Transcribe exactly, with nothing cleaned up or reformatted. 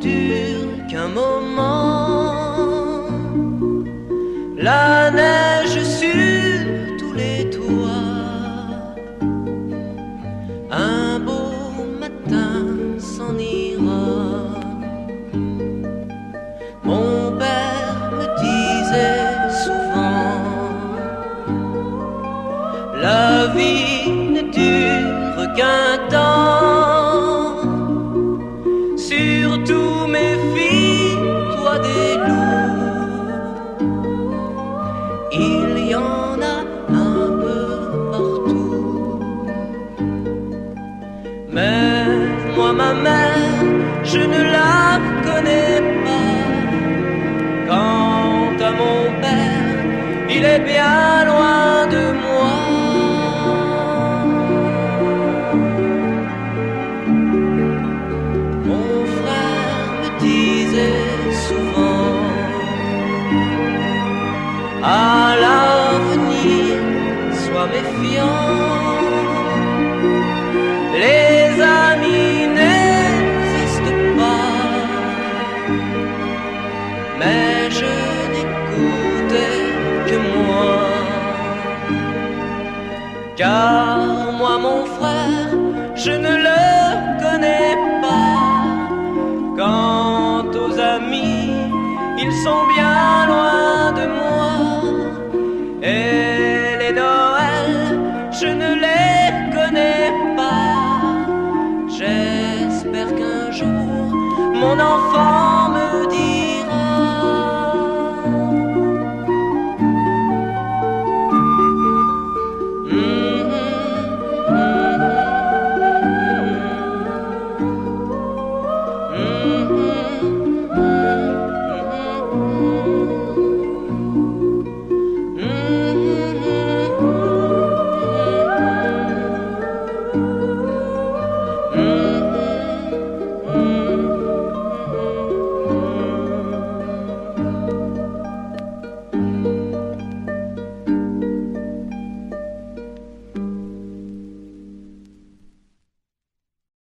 dure qu'un moment. La neige sur tous les toits, un beau matin s'en ira. Mon père me disait souvent, la vie ne dure qu'un temps. Surtout méfie-toi des loups, il y en a un peu partout. Mais moi ma mère, je ne la connais pas. Quant à mon père, il est bien loin de moi. Mon frère me disait souvent, à l'avenir, sois méfiant. Les amis n'existent pas, mais je n'écoutais que moi. Car moi mon frère, je ne le connais pas. Quant aux amis, ils sont bien loin de moi. Et les Noëls, je ne les connais pas. J'espère qu'un jour mon enfant